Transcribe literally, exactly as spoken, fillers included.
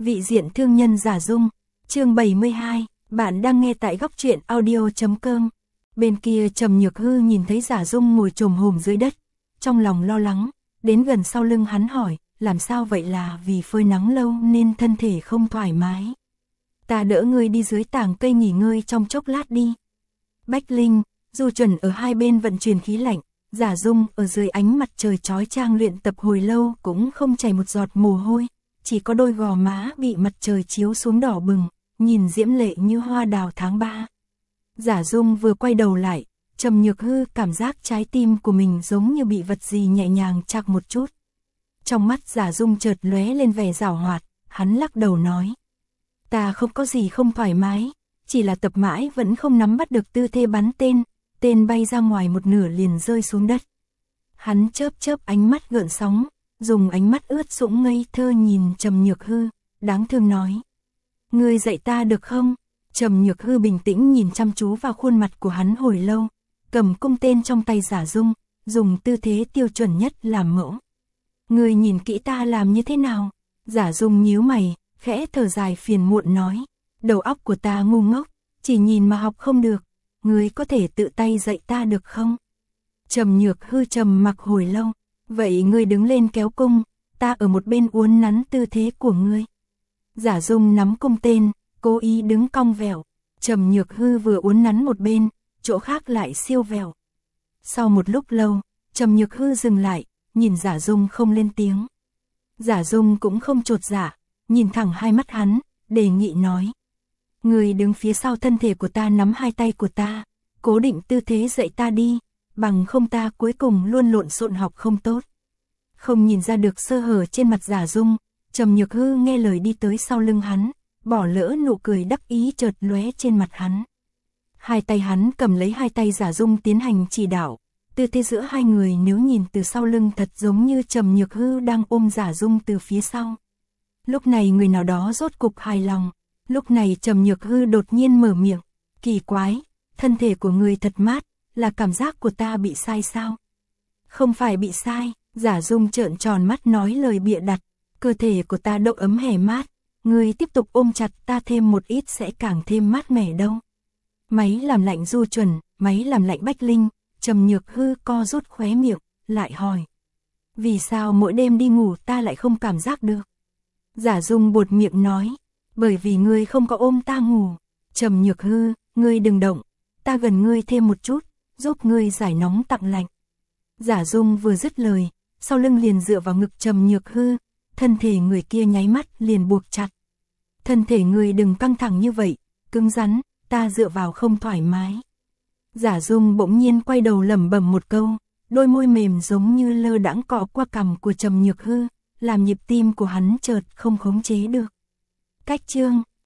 Vị diện thương nhân Giả Dung, chương bảy mươi hai, bạn đang nghe tại góc truyện audio chấm com. Bên kia Trầm Nhược Hư nhìn thấy Giả Dung ngồi chồm hổm dưới đất, trong lòng lo lắng, đến gần sau lưng hắn hỏi, làm sao vậy, là vì phơi nắng lâu nên thân thể không thoải mái. Ta đỡ ngươi đi dưới tảng cây nghỉ ngơi trong chốc lát đi. Bách Linh, Du Chuẩn ở hai bên vận chuyển khí lạnh, Giả Dung ở dưới ánh mặt trời chói chang luyện tập hồi lâu cũng không chảy một giọt mồ hôi, chỉ có đôi gò má bị mặt trời chiếu xuống đỏ bừng, nhìn diễm lệ như hoa đào tháng ba. Giả Dung vừa quay đầu lại, Trầm Nhược Hư cảm giác trái tim của mình giống như bị vật gì nhẹ nhàng chạc một chút. Trong mắt Giả Dung chợt lóe lên vẻ giảo hoạt, hắn lắc đầu nói: "Ta không có gì không thoải mái, chỉ là tập mãi vẫn không nắm bắt được tư thế bắn tên, tên bay ra ngoài một nửa liền rơi xuống đất." Hắn chớp chớp ánh mắt gợn sóng, dùng ánh mắt ướt sũng ngây thơ nhìn Trầm Nhược Hư, đáng thương nói: "Ngươi dạy ta được không?" Trầm Nhược Hư bình tĩnh nhìn chăm chú vào khuôn mặt của hắn hồi lâu, cầm cung tên trong tay Giả Dung, dùng tư thế tiêu chuẩn nhất làm mẫu. "Ngươi nhìn kỹ ta làm như thế nào?" Giả Dung nhíu mày, khẽ thở dài phiền muộn nói: "Đầu óc của ta ngu ngốc, chỉ nhìn mà học không được, ngươi có thể tự tay dạy ta được không?" Trầm Nhược Hư trầm mặc hồi lâu, "Vậy ngươi đứng lên kéo cung, ta ở một bên uốn nắn tư thế của ngươi." Giả Dung nắm cung tên, cố ý đứng cong vẹo, Trầm Nhược Hư vừa uốn nắn một bên, chỗ khác lại siêu vẹo. Sau một lúc lâu, Trầm Nhược Hư dừng lại, nhìn Giả Dung không lên tiếng. Giả Dung cũng không chột dạ, nhìn thẳng hai mắt hắn, đề nghị nói: "Ngươi đứng phía sau thân thể của ta, nắm hai tay của ta, cố định tư thế dạy ta đi, bằng không ta cuối cùng luôn lộn xộn học không tốt." Không nhìn ra được sơ hở trên mặt Giả Dung, Trầm Nhược Hư nghe lời đi tới sau lưng hắn, bỏ lỡ nụ cười đắc ý chợt lóe trên mặt hắn. Hai tay hắn cầm lấy hai tay Giả Dung tiến hành chỉ đạo, tư thế giữa hai người nếu nhìn từ sau lưng thật giống như Trầm Nhược Hư đang ôm Giả Dung từ phía sau. Lúc này người nào đó rốt cục hài lòng, lúc này Trầm Nhược Hư đột nhiên mở miệng: "Kỳ quái, thân thể của người thật mát, là cảm giác của ta bị sai sao?" "Không phải bị sai." Giả Dung trợn tròn mắt nói lời bịa đặt, "Cơ thể của ta độ ấm hẻ mát, ngươi tiếp tục ôm chặt ta thêm một ít sẽ càng thêm mát mẻ đâu." Máy làm lạnh Du Chuẩn, máy làm lạnh Bách Linh, Trầm Nhược Hư co rút khóe miệng, lại hỏi: "Vì sao mỗi đêm đi ngủ ta lại không cảm giác được?" Giả Dung buột miệng nói: "Bởi vì ngươi không có ôm ta ngủ." "Trầm Nhược Hư, ngươi đừng động, ta gần ngươi thêm một chút, giúp ngươi giải nóng tặng lạnh." Giả Dung vừa dứt lời, sau lưng liền dựa vào ngực Trầm Nhược Hư, thân thể người kia nháy mắt liền buộc chặt. "Thân thể người đừng căng thẳng như vậy, cứng rắn, ta dựa vào không thoải mái." Giả Dung bỗng nhiên quay đầu lẩm bẩm một câu, đôi môi mềm giống như lơ đãng cọ qua cằm của Trầm Nhược Hư, làm nhịp tim của hắn chợt không khống chế được. Cách chương